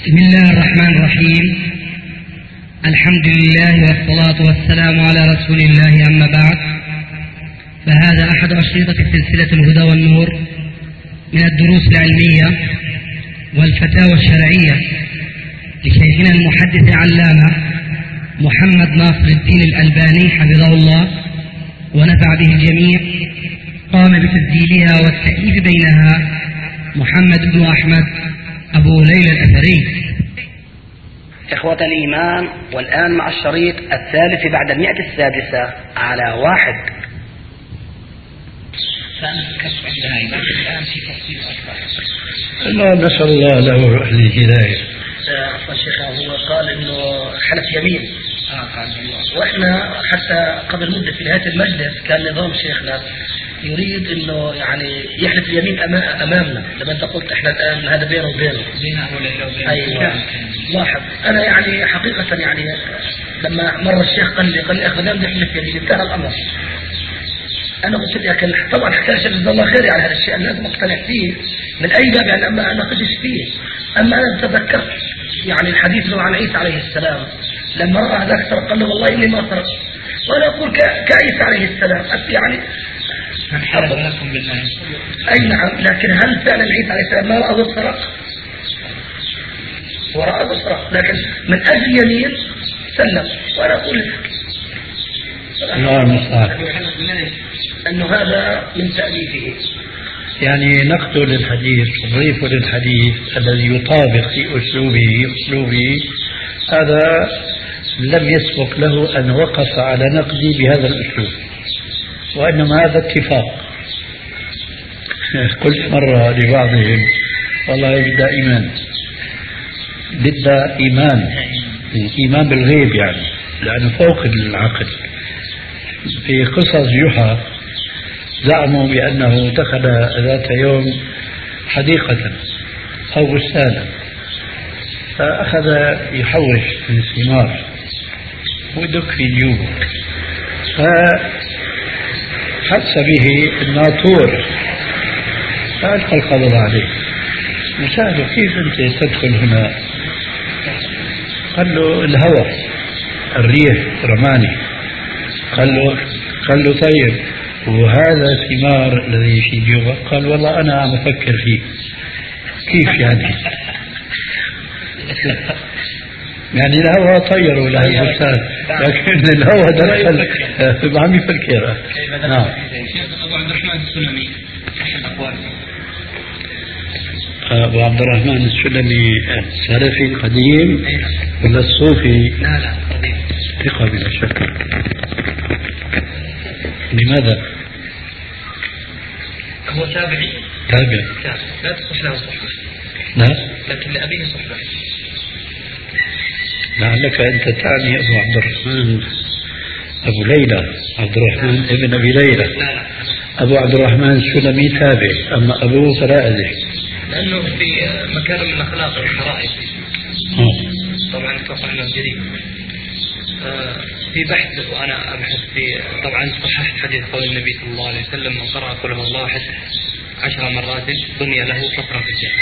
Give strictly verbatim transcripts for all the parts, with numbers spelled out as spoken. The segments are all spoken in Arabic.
بسم الله الرحمن الرحيم. الحمد لله والصلاة والسلام على رسول الله، أما بعد، فهذا أحد أشرطة سلسلة الهدى والنور من الدروس العلمية والفتاوى الشرعية لشيخنا المحدث العلامة محمد ناصر الدين الألباني حفظه الله ونفع به الجميع. قام بتسجيلها والتأليف بينها محمد بن أحمد أبو ليلى الأثري. إخوة الإيمان، والآن مع الشريط الثالث بعد المئة السادسة على واحد. لا، نسأل الله له الهداية. الشيخ هو قال إنه حلف يمين، وإحنا حتى قبل مدة في نهاية المجلس كان نظام شيخنا يريد انه يعني يحلف اليمين امامنا. لما انت قلت احنا الان هذا بينه وبينه ايوه لاحظ. انا يعني حقيقه يعني لما مر الشيخ قال لي قال لي اخي بدي احلف يمين، انتهى الامر. انا قلت له لكن طبعا حكى شيخ جزاه الله خير على هذا الشيء، انا لازم اقتنع فيه من اي باب، يعني اما انا قدش فيه. اما انا تذكرت يعني الحديث له عن عيسى عليه السلام لما راى ذاك سرق قال له والله اني ما سرقت، وانا اقول كعيسى عليه السلام يعني حرب لكم بالله. أي نعم، لكن هل فعلا عيسى عليه السلام ما رأى بالسرق؟ هو رأى بالسرق، لكن من أجل يمين سلم. وأنا أقول لك أنه هذا من تأليفه، يعني نقد للحديث تضيف للحديث الذي يطابق في أسلوبه أسلوبه هذا لم يسبق له أن وقف على نقدي بهذا الأسلوب، وإنما هذا اتفاق. قلت مرة لبعضهم والله بدها إيمان، بدها إيمان إيمان بالغيب، يعني لأنه فوق العقل. في قصص جحا زعموا بأنه دخل ذات يوم حديقة أو بستانا فأخذ يحوش من الثمار ويدك في جيوبه، حس به الناطور فألقى القبض عليه وسأله كيف أنت تدخل هنا؟ قال له الهوى الريح رماني. قال له قال له طيب وهذا الثمار الذي في جيوبك؟ قال والله أنا عم أفكر فيه. كيف يعني؟ يعني الهوى طيروا له البستان لكن الهوى دخل عم يفكر. نعم. أبو عبد الرحمن السلمي أحد أقوال أبو عبد الرحمن السلمي السلفي القديم ولا الصوفي؟ لا لا قديم ثقة بلا شك. لماذا؟ هو تابعي تابع لا تصح له صحبة، لا لكن لأبيه صحبة. لعلك أنت تعني أبو عبد الرحمن أبو ليلى عبد الرحمن لا. ابن أبي ليلى. لا لا أبو عبد الرحمن السلمي تابع، أما أبوه فلا أدري، لأنه في مكارم من الأخلاق والشرائع. طبعا أتوقع أنه جديد. في بحث وأنا أبحث في طبعا صححت حديث قول النبي صلى الله عليه وسلم من قرأ قل هو الله أحد عشر مرات بني له حفرة في الجنة.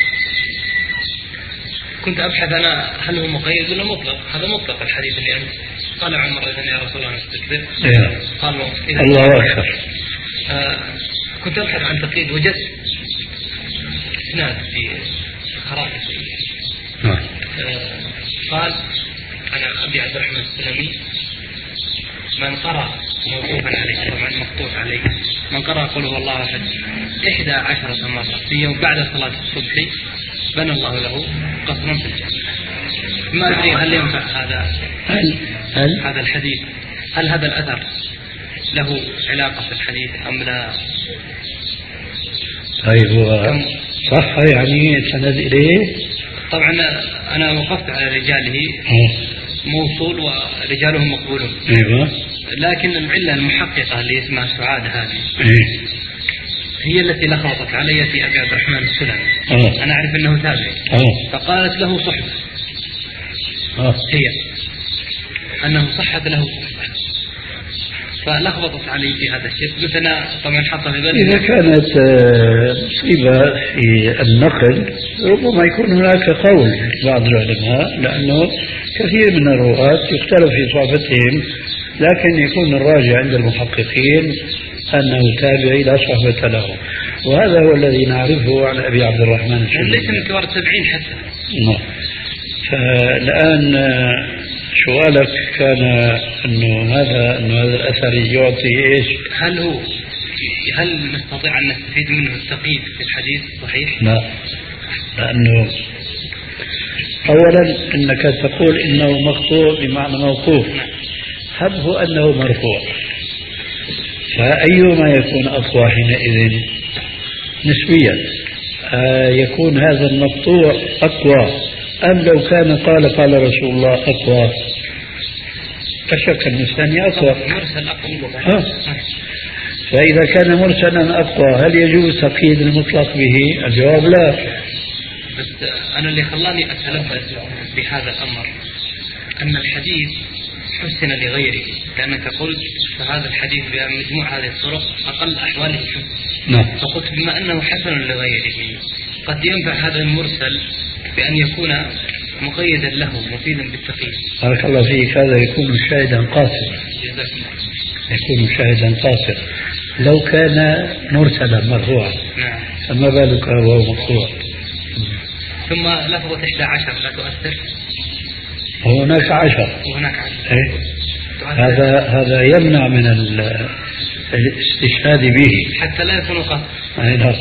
كنت أبحث أنا هل هو مقيد ولا مطلق؟ هذا مطلق الحديث اللي أنت قال عمر إذن يا رسول الله نستكبر. قال الله أكبر. آه كنت أبحث عن تقييد، وجدت إسناد في خرائط آه قال أنا أبي عبد الرحمن السلمي من قرأ موقوفا عليه طبعا مقطوع عليه من قرأ قل هو الله أحد إحدى عشرة مرة في يوم بعد صلاة الصبح بنى الله له قصرا في الجنة. ما أدري هل ينفع هذا هل هل هذا الحديث، هل هذا الأثر له علاقة في الحديث أم لا؟ طيب هو صح يعني سند إليه؟ طبعا أنا وقفت على رجاله موصول ورجالهم مقبولون. أيوة. لكن العلة المحققة اللي اسمها سعادة هذه أيه. هي التي لخبطت علي في أبي عبد الرحمن السلمي. أه. أنا أعرف أنه تابعي. أه. فقالت له صحبة. أه. هي أنه صحت له صحبة، فلخبطت علي في هذا الشيء. مثلا طبعا حط في بالي إذا كانت مصيبة في النقل ربما يكون هناك قول بعض العلماء، لأنه كثير من الرواة يختلف في صحبتهم، لكن يكون الراجع عند المحققين أنه تابعي لا صحبة له، وهذا هو الذي نعرفه عن أبي عبد الرحمن الشربيني. ليس من كبار التابعين حتى. نعم. فالآن سؤالك كان أنه ماذا أنه هذا الأثر يعطي إيش؟ هل هو هل نستطيع أن نستفيد منه التقييد في الحديث صحيح؟ لا، لأنه أولا أنك تقول إنه مقطوع بمعنى موقوف، حبه أنه مرفوع، فأيما يكون أقوى حينئذ نسبيا؟ آه يكون هذا المقطوع أقوى أم لو كان قال قال رسول الله أقوى؟ لا شك أن الثاني أقوى. ها. فإذا كان مرسلا أقوى هل يجوز تقييد المطلق به؟ الجواب لا. بس أنا اللي خلاني أتلبس بهذا الأمر أن الحديث حسن لغيره، لأنك قلت فهذا الحديث بمجموع هذه الطرق أقل أحواله حسن. نعم. فقلت بما أنه حسن لغيره قد ينفع هذا المرسل بأن يكون مقيدا له مفيدا بالتقييد. بارك الله فيك، هذا يكون شاهدا قاصرا. يكون شاهدا قاصرا لو كان مرسلا مرفوعا. نعم. فما بالك وهو مقطوع؟ ثم لفظة إحدى عشر لا تؤثر؟ وهناك عشر. وهناك عشر. إيه؟ هذا هذا يمنع من الاستشهاد به حتى لا يكون قصد. أي نعم.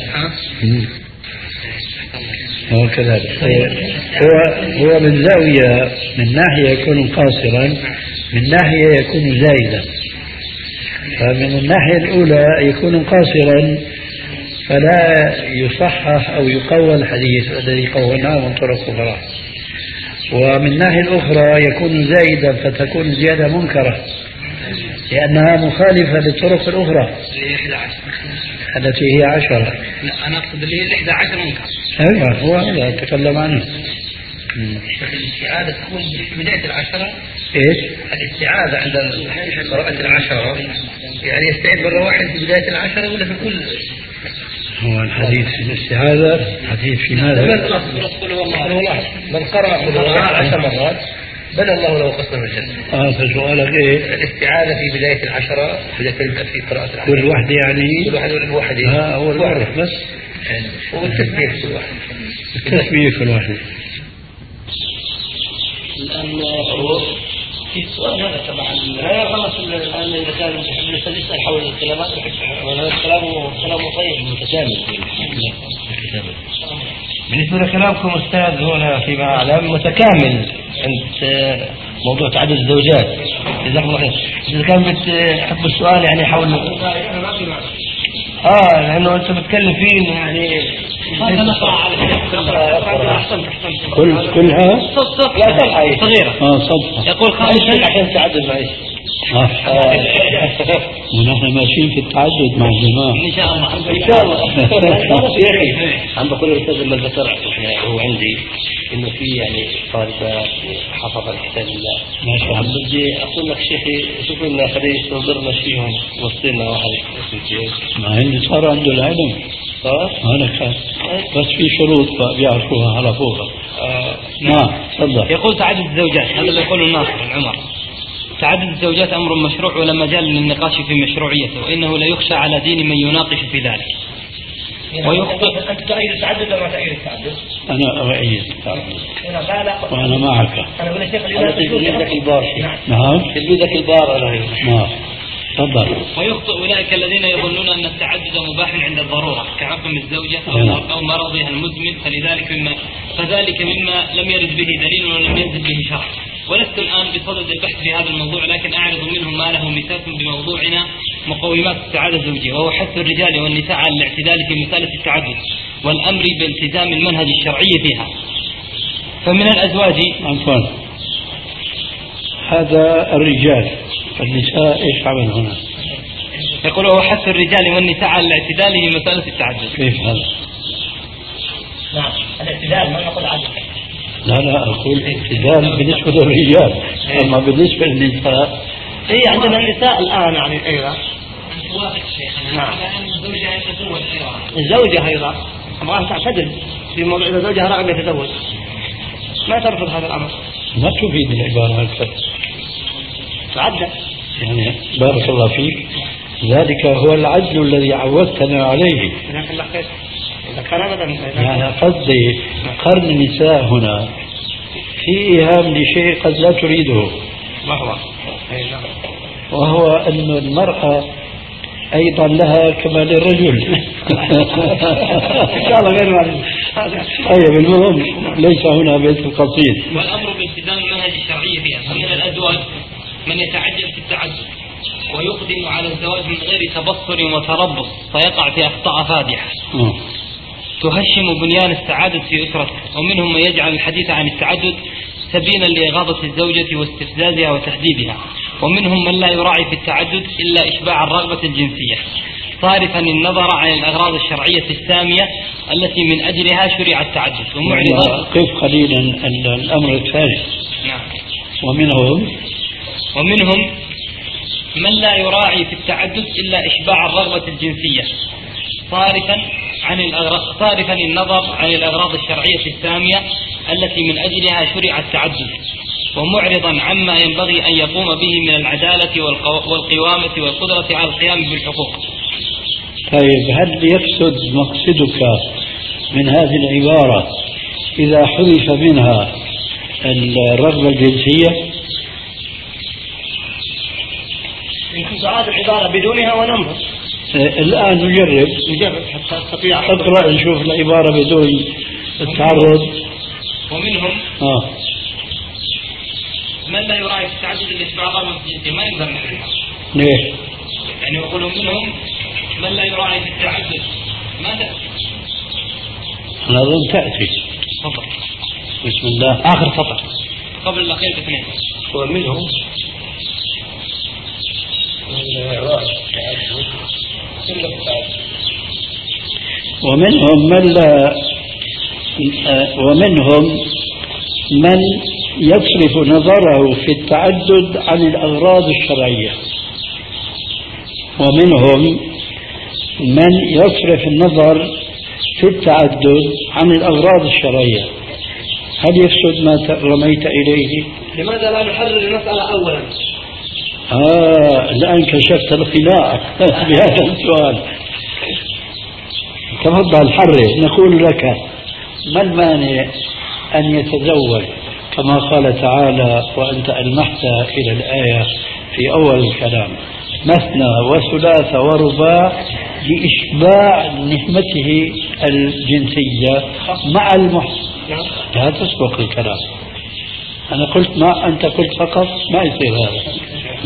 هو كذلك. هو هو من زاوية، من ناحية يكون قاصرا، من ناحية يكون زائدا. فمن الناحية الأولى يكون قاصرا فلا يصحح أو يقوى الحديث الذي قولناه من طرق أخرى، ومن الناحية الأخرى يكون زائدا فتكون زيادة منكرة لأنها مخالفة للطرق الأخرى التي هي عشرة. لا أنا أقصد اللي هي الإحدى عشر منكر. أيوة هو هذا أتكلم عنه. الاستعاذة تكون في بداية العشرة. إيش؟ الاستعاذة عند قراءة العشرة يعني يستعيذ مرة واحدة في بداية العشرة ولا في كل؟ هو الحديث في الاستعاذة حديث في ماذا؟ من قرأ عشر مرات بنى الله له قصر الجنة. اه فسؤالك ايه؟ الاستعاذة في بداية العشرة إذا تبدأ في قراءة العشرة. كل واحدة يعني؟ كل واحدة ولا بواحدة؟ اه أول مرة بس. والتسبيح كل واحدة. التسبيح كل واحدة. الآن في السؤال هذا طبعا لا خلص الآن إذا كان يسأل حول الكلمات وهذا كلامه كلامه طيب متكامل. متكامل. بالنسبة لكلامكم أستاذ هنا فيما أعلم متكامل عند موضوع تعدد الزوجات. جزاكم الله خير. إذا كان بتحب السؤال يعني حول آه لأنه أنت بتكلم فيه يعني كل كلها صف لا صفحة صغيرة. اه صفحة. يقول خامسا عشان تعدد معي. اه ونحن ماشيين في التعدد مع الجماعة إن شاء الله. إن شاء الله. يا أخي عم بقول الأستاذ لما ذكر هو عندي إنه في يعني طالبات حفظ الكتاب الله. ما شاء الله. بدي أقول لك شيخي شوف لنا خليه يستنظرنا فيهم وصلنا واحد مع إنه صار عنده العلم. صار؟ هذا كان بس في شروط بيعرفوها عرفوها. آه. نعم تفضل. يقول تعدد الزوجات هذا اللي يقوله الناصر العمر. تعدد الزوجات أمر مشروع ولا مجال للنقاش في مشروعيته، وإنه لا يخشى على دين من يناقش في ذلك. ويخطئ. أنت تؤيد التعدد ولا تؤيد التعدد؟ أنا أؤيد التعدد وأنا معك. أنا أقول الشيخ اللي تلميذك البار. نعم تلميذك البار أنا. نعم تفضل. ويخطئ أولئك الذين يظنون أن التعدد مباح عند الضرورة كعقم الزوجة أو مرضها المزمن، فلذلك مما فذلك مما لم يرد به دليل ولم ينزل به شرع. ولست الآن بصدد البحث في هذا الموضوع، لكن أعرض منهم ما له مساس بموضوعنا مقومات السعادة الزوجية، وهو حث الرجال والنساء على الاعتدال في مسألة التعدد والأمر بالتزام المنهج الشرعي فيها. فمن الأزواج عفوا هذا الرجال، النساء ايش عمل هنا؟ يقول هو حث الرجال والنساء على الاعتدال في مسألة التعدد. كيف هذا؟ نعم الاعتدال ما نقول عدد. لا لا أقول اعتدال بالنسبة للرجال، أما بالنسبة للنساء إيه عندنا النساء الآن يعني أيضا نعم الزوجة أيضا الزوجة أيضا أمرها تعتدل في موضوع إذا زوجها راغب يتزوج ما ترفض هذا الأمر؟ ما تفيد العبارة هكذا. تعدى يعني بارك الله فيك، ذلك هو العدل الذي عودتنا عليه. جزاك الله خير. إذا كان أبدا يعني قصدي قرن النساء هنا في إيهام لشيء قد لا تريده. ما هو؟ وهو أن المرأة أيضا لها كما للرجل. إن شاء الله غير واحد. طيب المهم ليس هنا بيت القصيد. والأمر بالتزام المنهج الشرعي فيها. فمن الأزواج من يتعجل في التعدد ويقدم على الزواج من غير تبصر وتربص فيقع في أخطاء فادحة تهشم بنيان السعادة في أسرته. ومنهم من يجعل الحديث عن التعدد سبيلا لإغاظة الزوجة واستفزازها وتهديدها. ومنهم من لا يراعي في التعدد إلا إشباع الرغبة الجنسية صارفا النظر عن الأغراض الشرعية السامية التي من أجلها شرع التعدد ومعرضا. قف قليلا الأمر الثاني. نعم. ومنهم ومنهم من لا يراعي في التعدد إلا إشباع الرغبة الجنسية صارفا عن الأغراض صارفا النظر عن الأغراض الشرعية السامية التي من أجلها شرع التعدد ومعرضا عما ينبغي أن يقوم به من العدالة والقوامة والقدرة على القيام بالحقوق. طيب هل يفسد مقصدك من هذه العبارة إذا حذف منها الرغبة الجنسية؟ يمكن تعاد العبارة بدونها وننظر. الآن نجرب نجرب حتى تستطيع. اقرأ نشوف العبارة بدون التعرض. ومنهم آه. من لا يراعي في التعدد الإشباع الرغبة الجنسية ما يقدر نحرمها. ليه؟ يعني يقولون منهم من لا يراعي في التعدد ما تأتي. أنا أظن تأتي. تفضل. بسم الله. آخر سطر قبل الأخير باثنين. ومنهم ومنهم من لا ومنهم من يصرف نظره في التعدد عن الأغراض الشرعية. ومنهم من يصرف النظر في التعدد عن الأغراض الشرعية. هل يفسد ما رميت إليه؟ لماذا لا نحرر المسألة أولا؟ آه الآن كشفت الخلاء بهذا السؤال. تفضل حرر. نقول لك ما المانع أن يتزوج كما قال تعالى وأنت ألمحت إلى الآية في أول الكلام مثنى وثلاث ورباع لإشباع نهمته الجنسية مع المحسن. لا تسبق الكلام. أنا قلت ما أنت قلت فقط ما يصير هذا.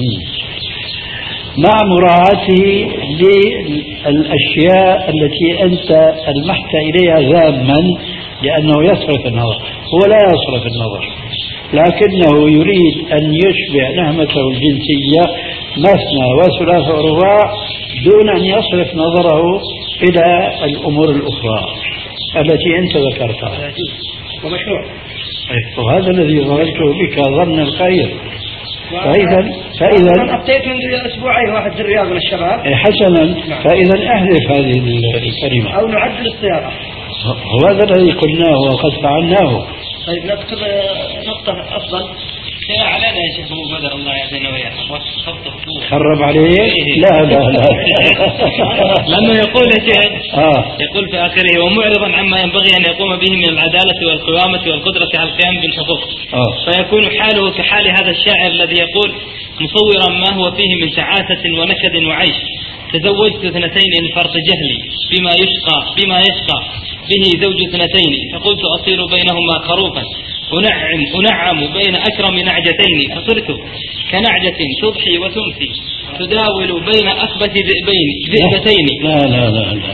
مع مراعاته للأشياء التي أنت ألمحت إليها ذاما لأنه يصرف النظر. هو لا يصرف النظر لكنه يريد أن يشبع نهمته الجنسية مثنى وثلاث ورباع دون أن يصرف نظره إلى الأمور الأخرى التي أنت ذكرتها. ومشروع. وهذا الذي ظننته بك ظن الخير. فإذا فإذا أنا أبتيت منذ أسبوعين واحد في الرياض من الشباب. حسنا. فإذا احذف هذه الكلمة أو نعدل الصياغة. هذا الذي قلناه وقد فعلناه. طيب نكتب نقطة أفضل. يا علينا يا شيخ أبو بدر الله يعزنا وياك. خرب عليه؟ لا لا لا. لأنه يقول يا شيخ آه. يقول في آخره ومعرضا عما ينبغي أن يقوم به من العدالة والقوامة والقدرة على القيام بالحقوق. آه. فيكون حاله كحال هذا الشاعر الذي يقول مصورا ما هو فيه من تعاسة ونكد وعيش تزوجت اثنتين لفرط جهلي بما يشقى بما يشقى به زوج اثنتين فقلت أصير بينهما خروفا أنعم أنعم بين أكرم نعجتين فصرت كنعجة تضحي وتمسي تداول بين أخبث ذئبين ذئبتين. لا لا لا لا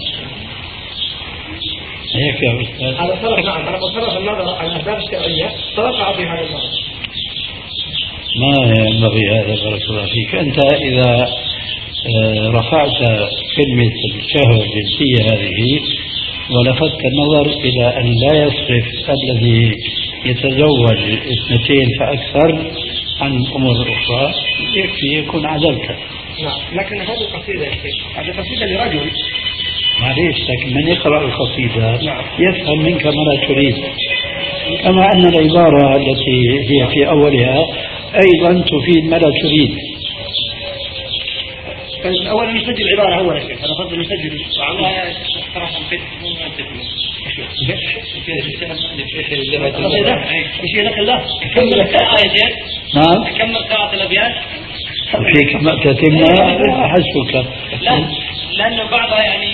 هيك يا أستاذ. هذا صرف. نعم أنا بصرف النظر عن الأسباب الشرعية توقع في هذا النظر. ما ينبغي هذا بارك الله فيك. أنت إذا رفعت كلمة الشهوة الجنسية هذه ولفت النظر إلى أن لا يصرف الذي يتزوج اثنتين فأكثر عن أمور أخرى يكفي يكون عدلت. نعم لكن هذه القصيدة هذه قصيدة لرجل معليش، لكن من يقرأ القصيدة يفهم منك ما لا تريد، كما أن العبارة التي هي في أولها أيضا تفيد ما لا تريد. أولا نسجل العبارة أولا شيخ، أنا أفضل نسجل والله صراحة مش لك الله كمل القراءة يا شيخ. نعم كمل قراءة الأبيات. فيك ما تتمها حسبك. لا لأنه بعضها يعني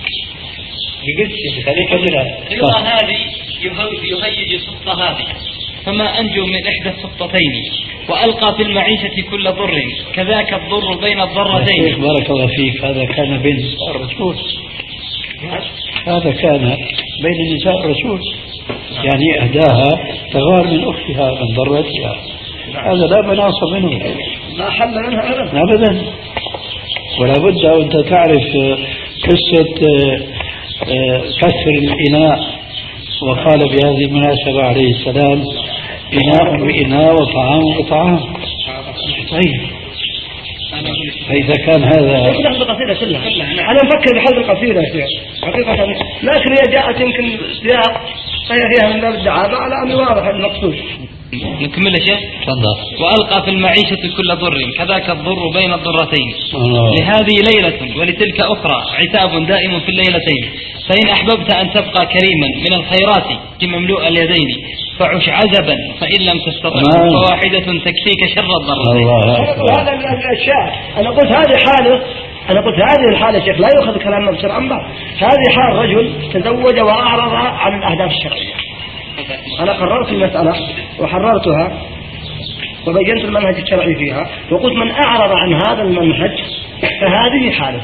بقلت خليك كذا اللغة هذه يهيج سقط هذه، فما أنجو من إحدى السقطتين وألقى في المعيشة كل ضر كذاك الضر بين الضرتين. بارك الله فيك، هذا كان بين نساء الرسول، هذا كان بين نساء الرسول، يعني أهداها تغار من أختها من ضرتها، هذا لا مناص منه، ما حل منها أبدا أبدا. ولا بد وأنت تعرف قصة كسر الإناء، وقال بهذه المناسبة عليه السلام: إناء بإناء وطعام بطعام. طيب فإذا كان هذا نحن القصيدة كلها، أنا نفكر بحل القصيدة يا شيخ حقيقة، لكن هي جاءت يمكن سياق فهي فيها من باب الدعابة على أن واضح المقصود. نكمل يا شيخ. تفضل. وألقى في المعيشة كل ضر كذاك الضر بين الضرتين. الله. لهذه ليلة ولتلك أخرى عتاب دائم في الليلتين، فإن أحببت أن تبقى كريما من الخيرات كمملوء اليدين فعش عزبا، فإن لم تستطع فواحدة تكفيك شر الضرتين. هذا الأشياء أنا قلت هذه حالة، أنا قلت هذه الحالة شيخ لا يؤخذ كلام مبصر عن بعض، هذه حال رجل تزوج وأعرض عن الأهداف الشرعية. أنا قررت المسألة وحررتها وبينت المنهج الشرعي فيها، وقلت من أعرض عن هذا المنهج فهذه حالة.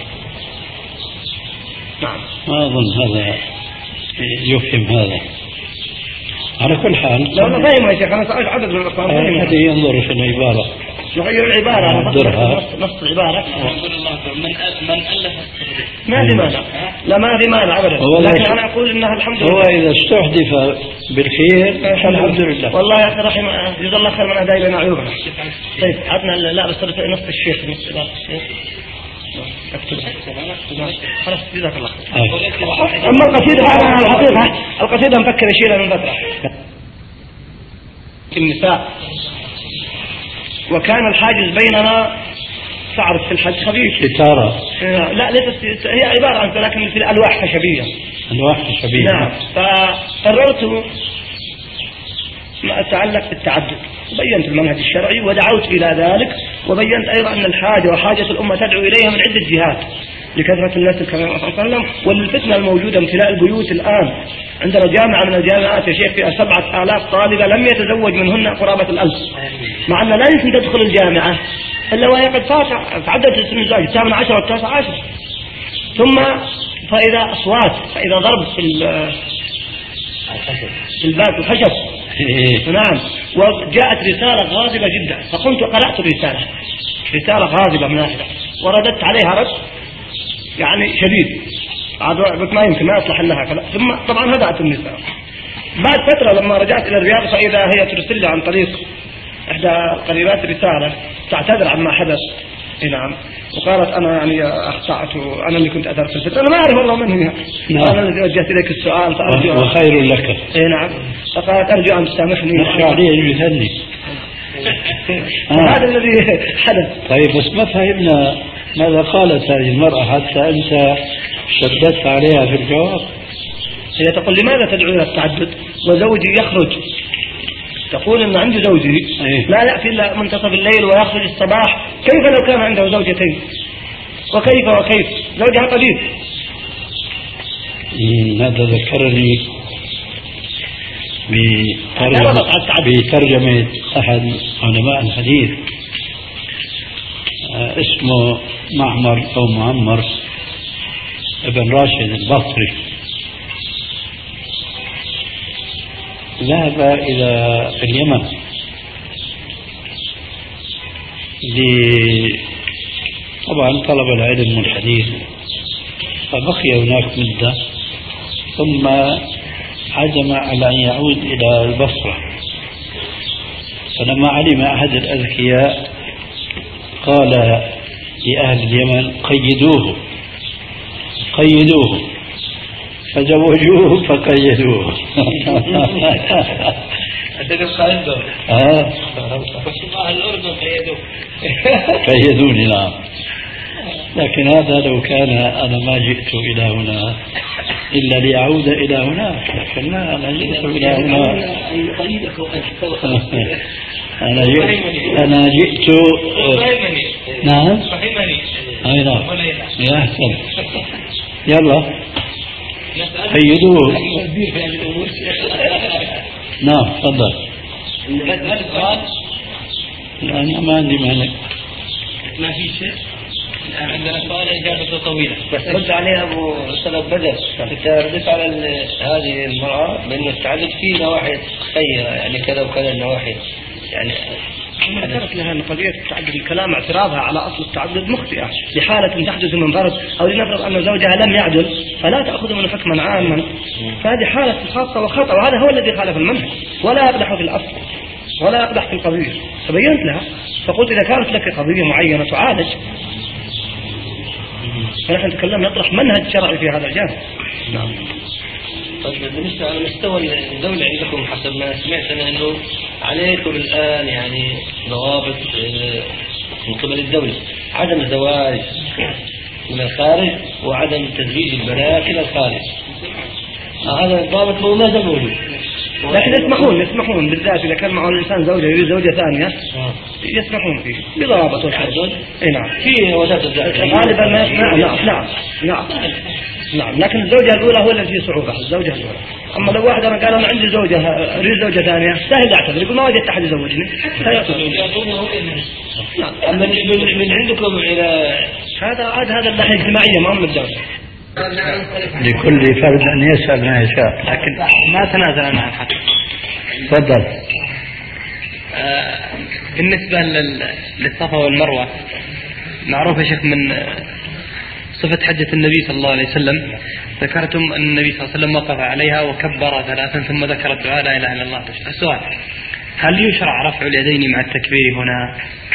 نعم. ما أظن هذا يفهم هذا. على كل حال لو أنا فاهم يا شيخ، أنا سألت عدد من الأخوان هذه ينظر في العبارة، نغير العبارة نقدرها نص العبارة. من من ألف ما في مانع، لا ما في مانع أبدا، لكن أنا أقول إنها الحمد لله. هو إذا استحدث بالخير الحمد لله. والله يا أخي رحم جزا الله خير من أهدى إلينا عيوبنا. طيب عطنا لا بس نص الشيخ نص إدارة الشيخ اكتب خلاص جزاك الله خير. أما القصيدة أنا الحقيقة القصيدة مفكر أشيلها من فترة النساء، وكان الحاجز بيننا تعرف في الحج خفيف ستارة. لا ليست، هي عبارة عن لكن في الألواح خشبية. ألواح خشبية. نعم. فقررت ما يتعلق بالتعدد، وبينت المنهج الشرعي ودعوت إلى ذلك، وبينت أيضا أن الحاجة وحاجة الأمة تدعو إليها من عدة جهات لكثرة الناس كما صلى الله عليه وسلم، وللفتنة الموجودة امتلاء البيوت الآن. عندنا جامعة من الجامعات يا شيخ فيها سبعة آلاف طالبة لم يتزوج منهن قرابة الألف، مع أن لا يمكن تدخل الجامعة إلا وهي قد تعدت سن الزواج الثامن عشر والتاسع عشر. ثم فإذا أصوات، فإذا ضرب في في الباب الخشب. نعم. وجاءت رسالة غاضبة جدا، فقمت وقرأت الرسالة، رسالة غاضبة من أهلها، ورددت عليها رد يعني شديد، عاد ما يمكن ما يصلح لها كلام. ثم طبعا هدأت النساء. بعد فترة لما رجعت إلى الرياض فإذا هي ترسل لي عن طريق إحدى القريبات رسالة تعتذر عما حدث. نعم. وقالت أنا يعني أخطأت، أنا اللي كنت أدرس الفترة، أنا ما أعرف والله من هي. نعم. أنا الذي وجهت إليك السؤال فأرجو وخير لك. إيه نعم. فقالت أرجو أن تسامحني. نخشى عليه يذني. هذا الذي حدث. طيب بس ما فهمنا ماذا قالت هذه المرأة حتى أنت شددت عليها في الجواب. هي تقول لماذا تدعو إلى التعدد وزوجي يخرج، تقول إن عندي زوجي أيه. لا يأتي إلا منتصف الليل ويخرج الصباح، كيف لو كان عنده زوجتين؟ وكيف وكيف زوجها قدير. هذا ذكرني بترجمة, بترجمة أحد علماء الحديث اسمه معمر أو معمر ابن راشد البصري، ذهب إلى اليمن طبعا طلب العلم والحديث، فبقي هناك مدة ثم عزم على أن يعود إلى البصرة. فلما علم أحد الأذكياء قال لأهل اليمن قيدوه، قيدوه، فزوجوه فقيدوه. تبقى عندهم. اه وشبه الأردن قيدوه. قيدوني نعم. لكن هذا لو كان أنا ما جئت إلى هنا إلا لأعود إلى هناك، لكن لا، أنا جئت إلى هنا. أنا جئت أنا جئت نعم أي نعم يا أحسن. يلا قيدوه. نعم تفضل. أنا ما عندي مانع. ما في شيء. عندنا سؤال إجابته طويلة بس رد عليها أبو سلف بدر. أنت ردت على هذه المرأة بأنه التعدد فيه نواحي خيرة، يعني كذا وكذا النواحي، يعني أنا ذكرت لها أن قضية التعدد الكلام اعتراضها على أصل التعدد مخطئة لحالة تحدث من فرد، أو لنفرض أن زوجها لم يعدل فلا تأخذ منه حكما عاما، فهذه حالة خاصة وخطأ، وهذا هو الذي خالف المنهج، ولا يقدح في الأصل ولا يقدح في القضية. فبينت لها فقلت إذا كانت لك قضية معينة تعالج، فنحن نتكلم نطرح منهج شرعي في هذا الجانب. نعم. طيب بالنسبة على مستوى الدولة عندكم، حسب ما سمعت أنا أنه عليكم الآن يعني ضوابط من قبل الدولة، عدم الزواج من الخارج وعدم تزويج البنات إلى الخارج. هذا الضابط هو ما زال موجود، لكن يسمحون يسمحون بالذات إذا كان معه الإنسان زوجة يريد زوجة ثانية يسمحون فيه بضوابط والحدود. اي نعم فيه وزارة غالبا ما يسمع. نعم نعم نعم نعم لكن الزوجة الأولى هو الذي فيه صعوبة، الزوجة الأولى. أما لو واحد أنا قال أنا عندي زوجة أريد زوجة ثانية سهل يعتذر، يقول ما وجدت أحد يزوجني. أما من عندكم إلى هذا عاد هذا الناحية الاجتماعية ما هم الدولة. لكل فرد أن يسأل ما يشاء، لكن ما تنازل عن الحق. تفضل. آه بالنسبة للصفا والمروة، معروف يا شيخ من صفة حجة النبي صلى الله عليه وسلم، ذكرتم أن النبي صلى الله عليه وسلم وقف عليها وكبر ثلاثا ثم ذكر الدعاء لا إله إلا الله. السؤال: هل يشرع رفع اليدين مع التكبير هنا؟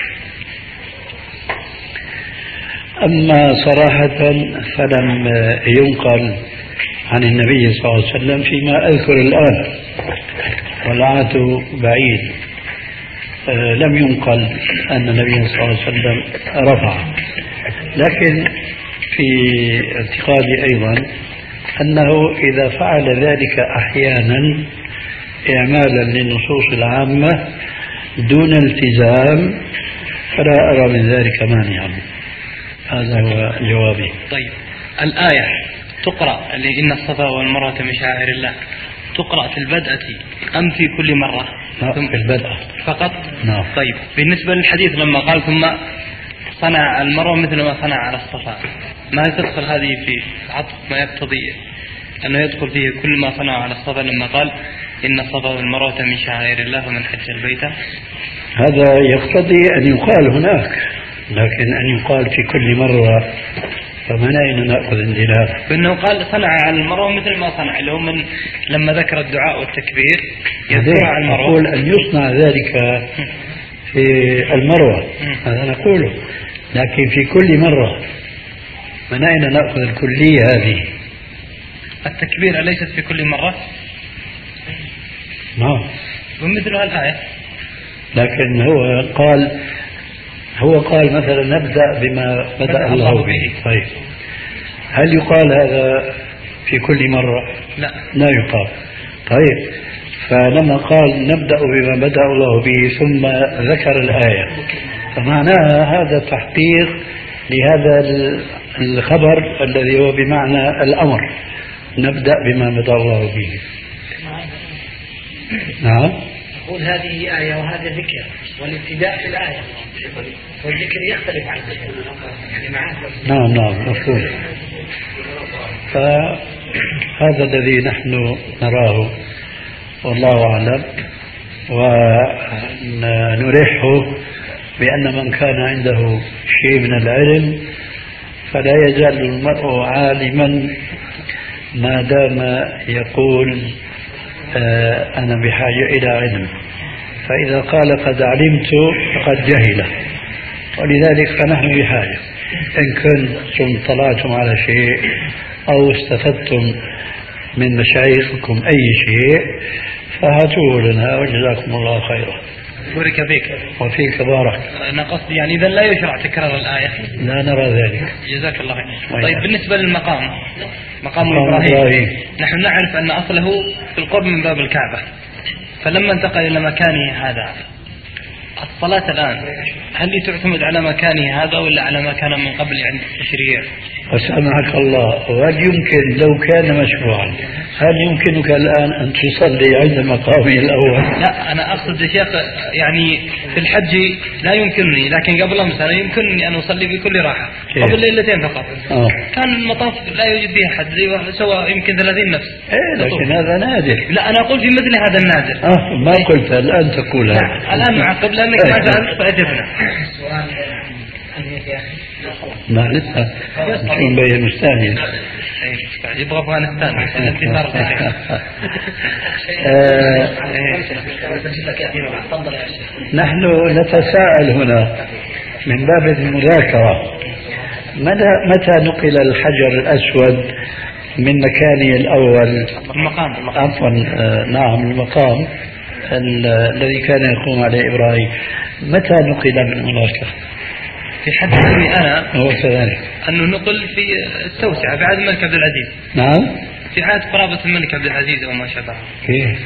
أما صراحة فلم ينقل عن النبي صلى الله عليه وسلم فيما أذكر الآن، والعهد بعيد، لم ينقل أن النبي صلى الله عليه وسلم رفع. لكن في اعتقادي أيضا أنه إذا فعل ذلك أحيانا إعمالا للنصوص العامة دون التزام فلا أرى من ذلك مانعا. هذا هو جوابي. طيب، الآية تقرأ إن الصفا والمروة من شعائر الله، تقرأ في البدءة أم في كل مرة؟ ثم في البدءة فقط؟ نعم. طيب، بالنسبة للحديث لما قال ثم صنع المروة مثل ما صنع على الصفا، ما تدخل هذه في عطف ما يقتضي أنه يدخل فيه كل ما صنع على الصفا لما قال إن الصفا والمروة من شعائر الله ومن حج البيت؟ هذا يقتضي أن يقال هناك، لكن أن يقال في كل مرة فمن أين نأخذ الدلالة؟ بأنه قال صنع على المروة مثل ما صنع، اللي هو من لما ذكر الدعاء والتكبير يذكر على المروة. أقول أن يصنع ذلك في المروة، هذا نقوله، لكن في كل مرة من أين نأخذ الكلية هذه؟ التكبير أليست في كل مرة؟ نعم. ومثل هالآية. لكن هو قال هو قال مثلا نبدأ بما بدأ الله به. طيب، هل يقال هذا في كل مرة؟ لا لا يقال. طيب، فلما قال نبدأ بما بدأ الله به ثم ذكر الآية فمعناها هذا تحقيق لهذا الخبر الذي هو بمعنى الأمر، نبدأ بما بدأ الله به. نعم. نقول هذه آية وهذا ذكر، والابتداء في الآية والذكر يختلف عن الذكر يعني معاه. نعم نعم مفهوم. فهذا الذي نحن نراه والله أعلم، ونريحه بأن من كان عنده شيء من العلم فلا يزال المرء عالما ما دام يقول آه أنا بحاجة إلى علم، فإذا قال قد علمت فقد جهل، ولذلك فنحن بحاجة. إن كنتم طلعتم على شيء أو استفدتم من مشايخكم أي شيء فهاتوه لنا وجزاكم الله خيرا. بارك فيك. وفيك بارك. أنا قصدي يعني إذا لا يشرع تكرار الآية. لا نرى ذلك. جزاك الله خير. طيب بالنسبة للمقام مقام إبراهيم, إبراهيم نحن نعرف أن أصله في القرب من باب الكعبة، فلما انتقل إلى مكانه هذا الصلاة الآن هل تعتمد على مكانه هذا ولا على ما كان من قبل عند التشريع؟ أسألك الله، وهل يمكن لو كان مشروعا هل يمكنك الآن أن تصلي عند مقامه الأول؟ لا أنا أقصد يا شيخ يعني في الحج لا يمكنني، لكن قبل أمس يمكنني أن أصلي بكل راحة قبل ليلتين فقط. آه. كان المطاف لا يوجد فيه أحد سوى يمكن ثلاثين نفس. إيه لكن هذا نادر. لا أنا أقول في مثل هذا النادر. آه ما قلت الآن تقول هذا. الآن معقب لأنك ما سألت فأجبنا. ما لسه شو مبين مستاهل يبغى أفغانستان نحن نتساءل هنا من باب المذاكرة متى نقل الحجر الأسود من مكانه الأول المقام عفوا نعم المقام الذي كان يقوم عليه إبراهيم متى نقل من المذاكرة؟ في حد علمي أنا هو كذلك أنه نقل في التوسعة في عهد الملك عبد العزيز. نعم في عهد قرابة الملك عبد العزيز وما شابه. كيف؟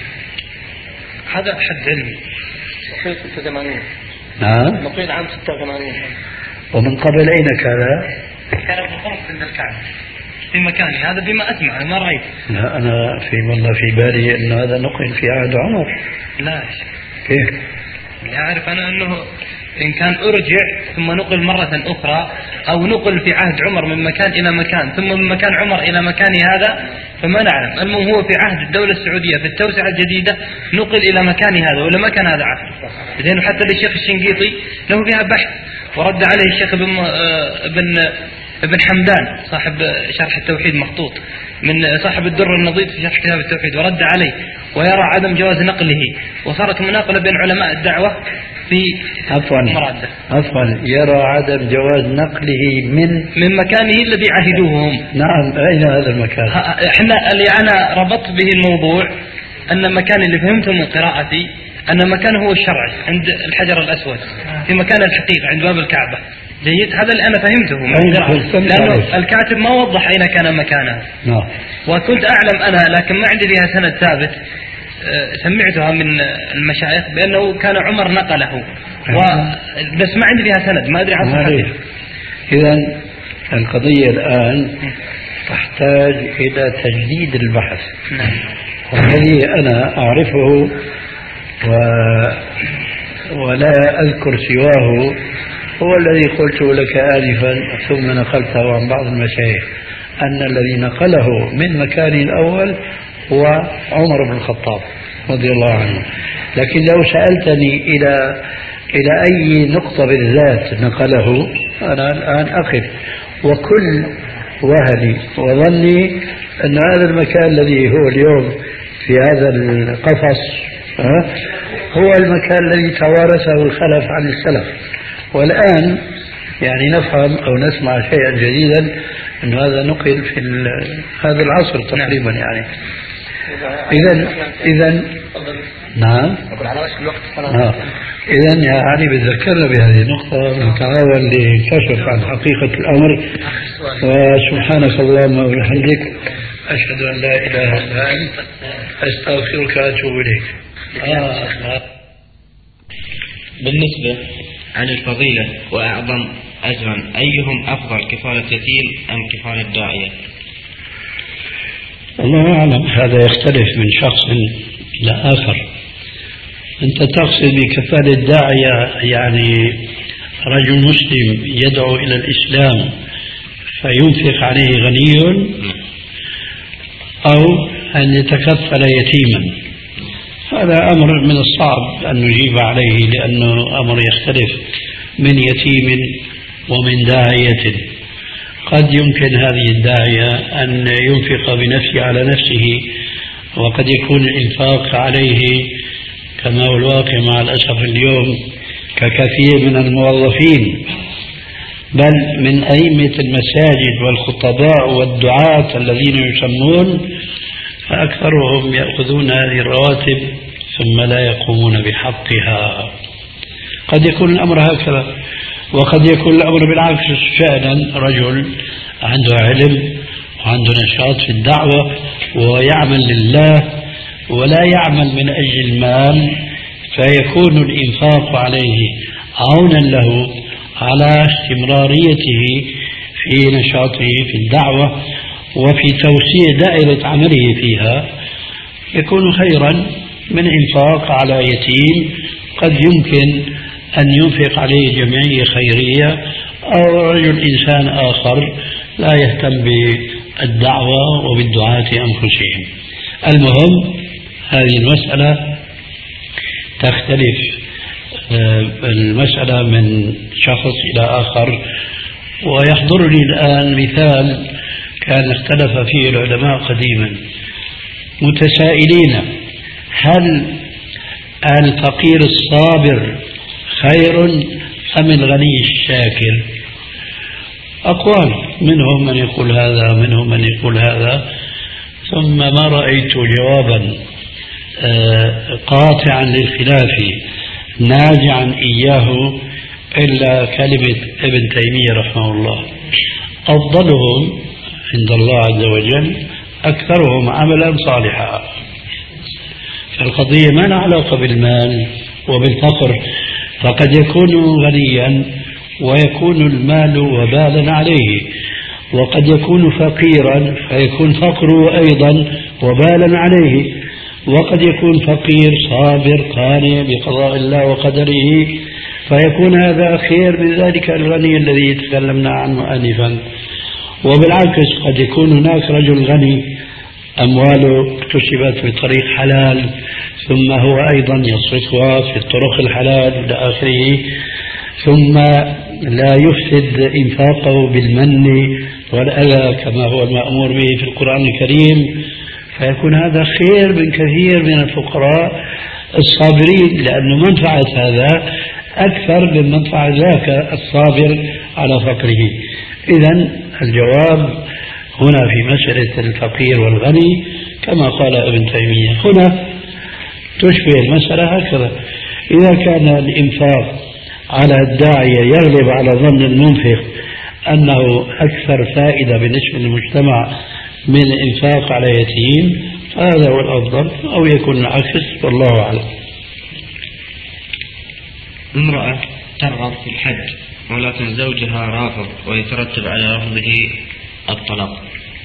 هذا حد علمي. نقيل ستة وثمانين. نعم نقيل عام ستة وثمانين. ومن قبل أين كان؟ كان بالقرب من الكعبة في مكاني هذا بما أسمع أنا ما رأيت. لا أنا في والله في بالي أن هذا نقل في عهد عمر. لا كيف؟ لا أعرف أنا أنه إن كان أرجع ثم نقل مرة أخرى أو نقل في عهد عمر من مكان إلى مكان ثم من مكان عمر إلى مكان هذا فما نعلم. المهم هو في عهد الدولة السعودية في التوسعة الجديدة نقل إلى مكان هذا ولا ما كان هذا عهد. لأنه حتى للشيخ الشنقيطي له فيها بحث ورد عليه الشيخ ابن ابن ابن حمدان صاحب شرح التوحيد مخطوط من صاحب الدر النظيف في شرح كتاب التوحيد ورد عليه ويرى عدم جواز نقله وصارت مناقلة بين علماء الدعوة في عفوا مرادة. عفوا يرى عدم جواز نقله من من مكانه الذي عهدوه هم. نعم أين هذا المكان؟ احنا اللي أنا ربطت به الموضوع أن مكان اللي فهمته من قراءتي أن مكانه هو الشرعي عند الحجر الأسود في مكان الحقيقة عند باب الكعبة. جيد هذا اللي أنا فهمته من قراءتي لأنه الكاتب ما وضح أين كان مكانه. نعم. وكنت أعلم أنا لكن ما عندي لها سند ثابت سمعتها من المشايخ بأنه كان عمر نقله و... بس ما عندي لها سند ما أدري عن صحته. إذن القضية الآن تحتاج إلى تجديد البحث. نعم. والذي أنا أعرفه و... ولا أذكر سواه هو الذي قلت لك آنفا ثم نقلته عن بعض المشايخ أن الذي نقله من مكانه الأول هو عمر بن الخطاب رضي الله عنه. لكن لو سألتني إلى إلى أي نقطة بالذات نقله أنا الآن أقف وكل وهلي وظني أن هذا المكان الذي هو اليوم في هذا القفص هو المكان الذي توارثه الخلف عن السلف. والآن يعني نفهم أو نسمع شيئا جديدا أن هذا نقل في هذا العصر تقريبا يعني. إذا إذا نعم آه. إذا يعني بتذكرنا بهذه النقطة نتعاون لكشف عن حقيقة الأمر. وسبحانك اللهم وبحمدك أشهد أن لا إله إلا أنت أستغفرك وأتوب إليك. آه. بالنسبة عن الفضيلة وأعظم أجرا أيهم أفضل كفالة يتيم أم كفالة داعية؟ الله أعلم هذا يختلف من شخص إلى آخر. أنت تقصد بكفالة داعية يعني رجل مسلم يدعو إلى الإسلام فينفق عليه غني أو أن يتكفل يتيما. هذا أمر من الصعب أن نجيب عليه لأنه أمر يختلف من يتيم ومن داعية. قد يمكن هذه الداعية أن ينفق بنفسه على نفسه وقد يكون الإنفاق عليه كما هو الواقع مع الأسف اليوم ككثير من الموظفين بل من أئمة المساجد والخطباء والدعاة الذين يسمون فأكثرهم يأخذون هذه الرواتب ثم لا يقومون بحقها. قد يكون الأمر هكذا، وقد يكون الأمر بالعكس، فعلا رجل عنده علم وعنده نشاط في الدعوة ويعمل لله ولا يعمل من أجل المال، فيكون الإنفاق عليه عونا له على استمراريته في نشاطه في الدعوة وفي توسيع دائرة عمله فيها، يكون خيرا من إنفاق على يتيم قد يمكن أن ينفق عليه جمعية خيرية أو رجل إنسان آخر لا يهتم بالدعوة وبالدعاة أنفسهم. المهم هذه المسألة تختلف المسألة من شخص إلى آخر. ويحضرني الآن مثال كان اختلف فيه العلماء قديما متسائلين: هل الفقير الصابر خير أم الغني الشاكر؟ أقوال، منهم من يقول هذا منهم من يقول هذا، ثم ما رأيت جوابا قاطعا للخلاف نازعا إياه إلا كلمة ابن تيمية رحمه الله: أفضلهم عند الله عز وجل أكثرهم عملا صالحا. فالقضية ما لها علاقة بالمال وبالفقر، فقد يكون غنيا ويكون المال وبالا عليه، وقد يكون فقيرا فيكون فقره أيضا وبالا عليه، وقد يكون فقير صابر قانع بقضاء الله وقدره فيكون هذا خير من ذلك الغني الذي تكلمنا عنه آنفا. وبالعكس قد يكون هناك رجل غني أمواله اكتسبت بطريق حلال ثم هو أيضا يصرفها في الطرق الحلال إلى آخره، ثم لا يفسد إنفاقه بالمن والأذى كما هو المأمور به في القرآن الكريم، فيكون هذا خير من كثير من الفقراء الصابرين، لأن منفعة هذا أكثر من منفعة ذاك الصابر على فقره. إذن الجواب هنا في مسألة الفقير والغني كما قال ابن تيمية. هنا تشبه المسألة هكذا: إذا كان الإنفاق على الداعية يغلب على ظن المنفق أنه أكثر فائدة بالنسبة للمجتمع من الإنفاق على يتيم فهذا هو الأفضل، أو يكون العكس، والله أعلم. امرأة ترغب في الحج ولكن زوجها رافض ويترتب على رفضه الطلاق.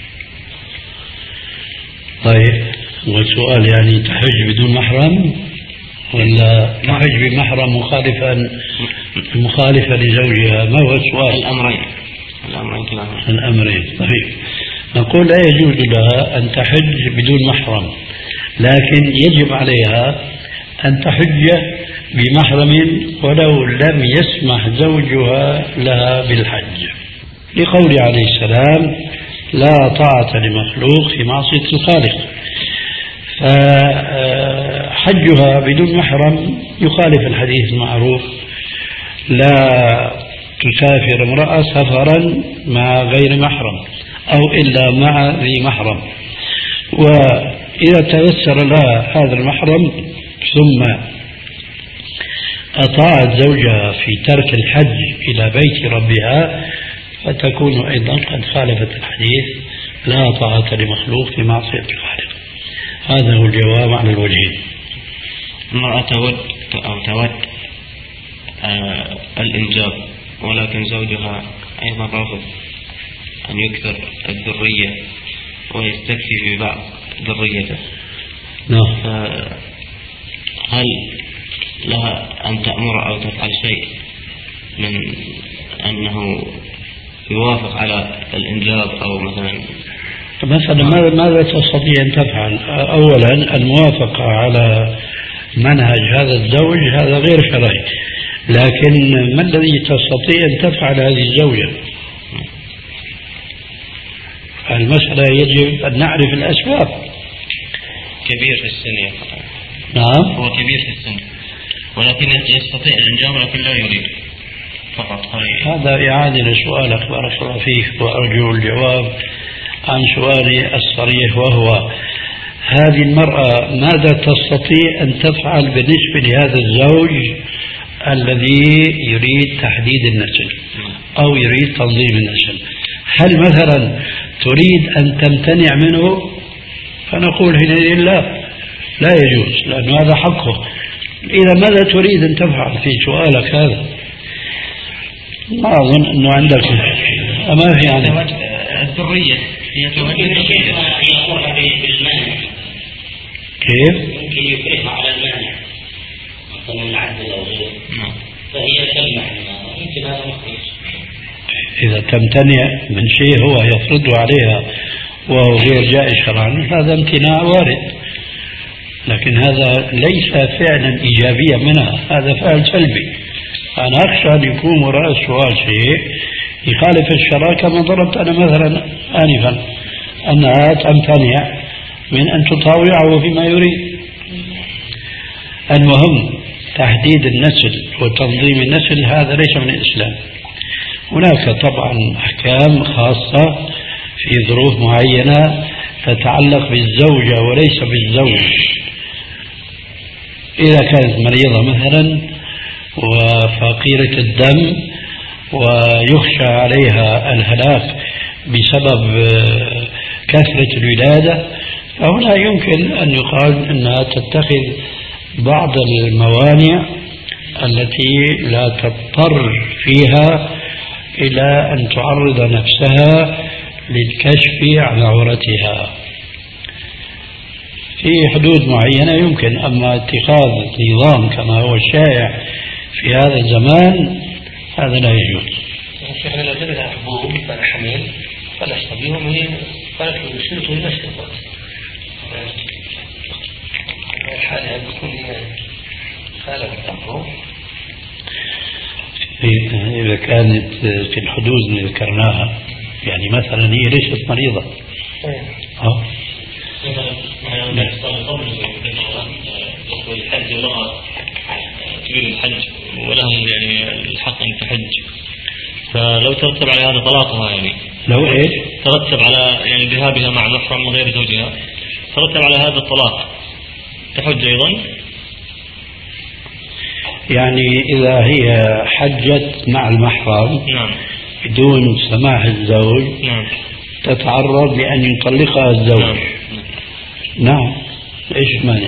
طيب، والسؤال يعني تحج بدون محرم ولا تحج بمحرم مخالفا مخالفة لزوجها؟ ما هو السؤال؟ الأمرين الأمرين كلاهما الأمرين. طيب، نقول لا يجوز لها أن تحج بدون محرم، لكن يجب عليها أن تحج بمحرم ولو لم يسمح زوجها لها بالحج، لقوله عليه السلام: لا طاعة لمخلوق في معصية الخالق. فحجها بدون محرم يخالف الحديث المعروف: لا تسافر امرأة سفرا مع غير محرم أو إلا مع ذي محرم. وإذا تيسر لها هذا المحرم ثم أطاعت زوجها في ترك الحج إلى بيت ربها فتكون أيضا قد خالفت الحديث: لا طاعة لمخلوق في معصية الخالق. هذا هو الجواب على الوجهين. امرأة تود أو تود آه الإنجاب ولكن زوجها أيضا رافض أن يكثر الذرية ويستكفي ببعض ذريته. نعم. هل لها أن تأمر أو تفعل شيء من أنه يوافق على الإنجاب أو مثلا مثلا ماذا تستطيع أن تفعل؟ أولا الموافقة على منهج هذا الزوج هذا غير شرعي، لكن ما الذي تستطيع أن تفعل هذه الزوجة؟ المسألة يجب أن نعرف الأسباب. كبير في السن يا خطأ. نعم، هو كبير في السن ولكن يستطيع الإنجاب ولكن لا يريد. فقط. هذا إعادة لسؤالك بارك الله فيك، وأرجو الجواب عن سؤالي الصريح، وهو هذه المرأة ماذا تستطيع أن تفعل بالنسبة لهذا الزوج الذي يريد تحديد النسل أو يريد تنظيم النسل؟ هل مثلا تريد أن تمتنع منه؟ فنقول حينئذ لا، لا يجوز، لأن هذا حقه. إذا ماذا تريد أن تفعل في سؤالك هذا؟ ما أظن أنه عندك ما في يعني الذرية هي توجه كيف؟ يمكن يكرهها على المانع مثلا العدل أو غيره، فهي تمنع يمكن هذا مخرج. إذا تمتنع من شيء هو يفرضه عليها وهو غير جائز شرعا هذا امتناع وارد، لكن هذا ليس فعلا إيجابيا منها، هذا فعل سلبي. أنا أخشى أن يكون وراء السؤال شيء يخالف الشرع، كما ضربت أنا مثلا آنفا أنها تمتنع من أن تطاوعه فيما يريد. المهم تحديد النسل وتنظيم النسل هذا ليس من الإسلام. هناك طبعا أحكام خاصة في ظروف معينة تتعلق بالزوجة وليس بالزوج. إذا كانت مريضة مثلا وفقيرة الدم ويخشى عليها الهلاك بسبب كثرة الولادة، فهنا يمكن أن يقال أنها تتخذ بعض الموانع التي لا تضطر فيها إلى أن تعرض نفسها للكشف عن عورتها في حدود معينة يمكن. أما اتخاذ نظام كما هو الشائع في هذا الزمان هذا لا يجوز. شيخنا لو جلها حبوب فالحمل فالأشتبيهم هي فلك يسلطه لنفسه الحالة بكون خالف الحبوب. إذا كانت في الحدود اللي ذكرناها يعني مثلا هي ليست مريضة اه الحج امرأة تريد الحج ولهم يعني الحق أن تحج، فلو ترتب على هذا طلاقها يعني لو ايش؟ ترتب على يعني ذهابها مع محرم غير زوجها ترتب على هذا الطلاق تحج أيضا؟ يعني إذا هي حجت مع المحرم نعم بدون سماح الزوج نعم تتعرض لأن يطلقها الزوج. نعم, نعم. إيش مانع؟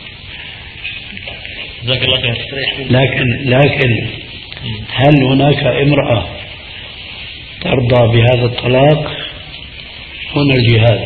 جزاك الله خير. لكن لكن هل هناك امرأة ترضى بهذا الطلاق؟ هنا الجهاد.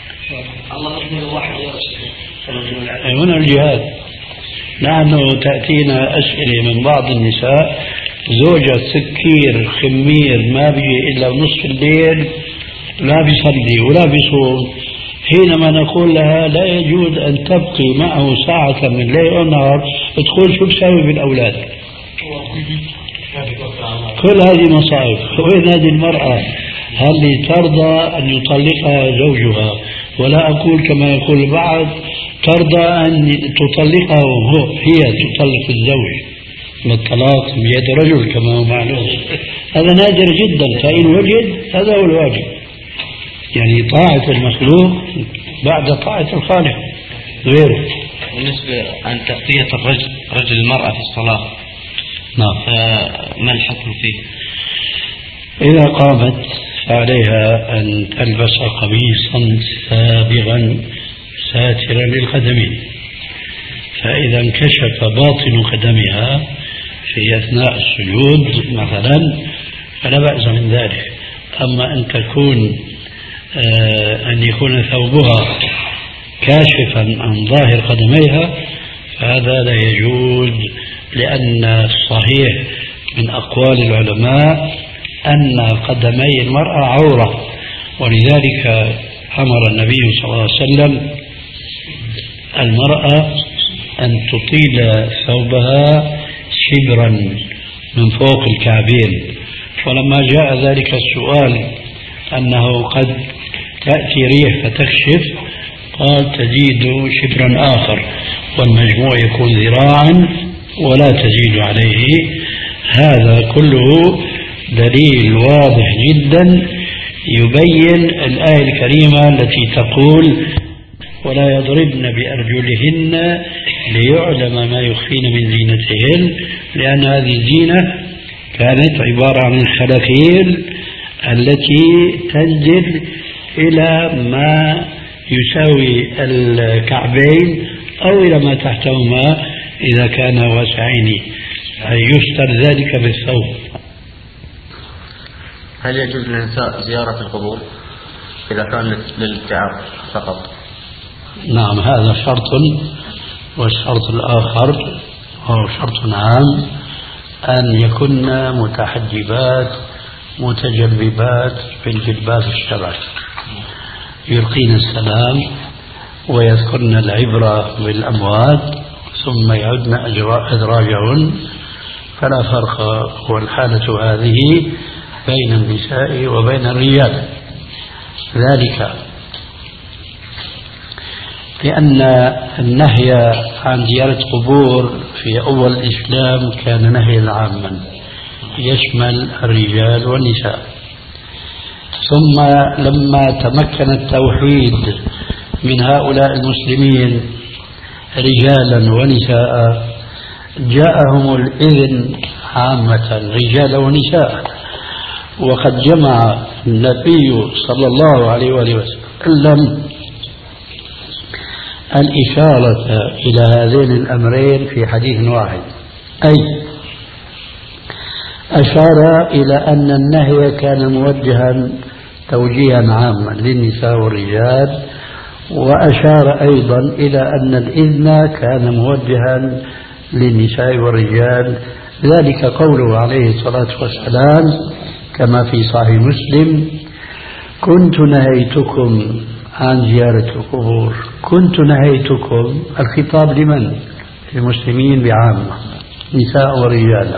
هنا الجهاد. نحن تأتينا أسئلة من بعض النساء زوجة سكير خمير ما بيجي إلا بنصف الليل لا بيصلي ولا بيصوم، حينما نقول لها لا يجوز أن تبقي معه ساعة من ليل أو نهار تقول شو بسوي بالأولاد. كل هذه مصائب. وين هذه المرأة هل ترضى أن يطلقها زوجها؟ ولا أقول كما يقول البعض ترضى أن تطلقه هو هي تطلق الزوج، والطلاق بيد رجل كما هو معلوم. هذا نادر جدا، فإن وجد هذا هو الواجب، يعني طاعة المخلوق بعد طاعة الخالق غيره. بالنسبة عن تغطية الرجل رجل المرأة في الصلاة نعم ما الحكم فيه؟ إذا قامت فعليها أن تلبس قميصا سابغا ساترا للقدمين، فإذا انكشف باطن قدمها في أثناء السجود مثلا فلا بأس من ذلك. أما أن تكون آه أن يكون ثوبها كاشفا عن ظاهر قدميها فهذا لا يجوز، لأن الصحيح من أقوال العلماء أن قدمي المرأة عورة، ولذلك أمر النبي صلى الله عليه وسلم المرأة أن تطيل ثوبها شبرا من فوق الكعبين. ولما جاء ذلك السؤال أنه قد تأتي ريح فتكشف قال تزيد شبرا آخر والمجموع يكون ذراعا ولا تزيد عليه. هذا كله دليل واضح جدا يبين الآية الكريمة التي تقول ولا يضربن بأرجلهن ليعلم ما يخفين من زينتهن، لأن هذه الزينة كانت عبارة عن الخلافيل التي تنزل إلى ما يساوي الكعبين أو إلى ما تحتهما إذا كان واسعين، يستر ذلك بالثوب. هل يجوز للنساء زيارة القبور إذا كان للاتعاظ فقط؟ نعم، هذا شرط. والشرط الآخر هو شرط عام، أن يكن متحجبات متجلبات بالجلباب الشرعي، يلقين السلام ويذكرن العبرة بالأموات ثم يعدن أدراجهن، فلا فرق والحالة هذه بين النساء وبين الرجال. ذلك لأن النهي عن زيارة قبور في أول الإسلام كان نهيا عاما يشمل الرجال والنساء، ثم لما تمكن التوحيد من هؤلاء المسلمين رجالا ونساء جاءهم الإذن عامة رجالا ونساء، وقد جمع النبي صلى الله عليه وآله وسلم الإشارة إلى هذين الأمرين في حديث واحد، أي أشار إلى أن النهي كان موجها توجيها عاما للنساء والرجال، وأشار أيضا إلى أن الإذن كان موجها للنساء والرجال. ذلك قوله عليه الصلاة والسلام كما في صحيح مسلم: كنت نهيتكم عن زيارة القبور. كنت نهيتكم، الخطاب لمن؟ المسلمين بعامة، نساء ورجال.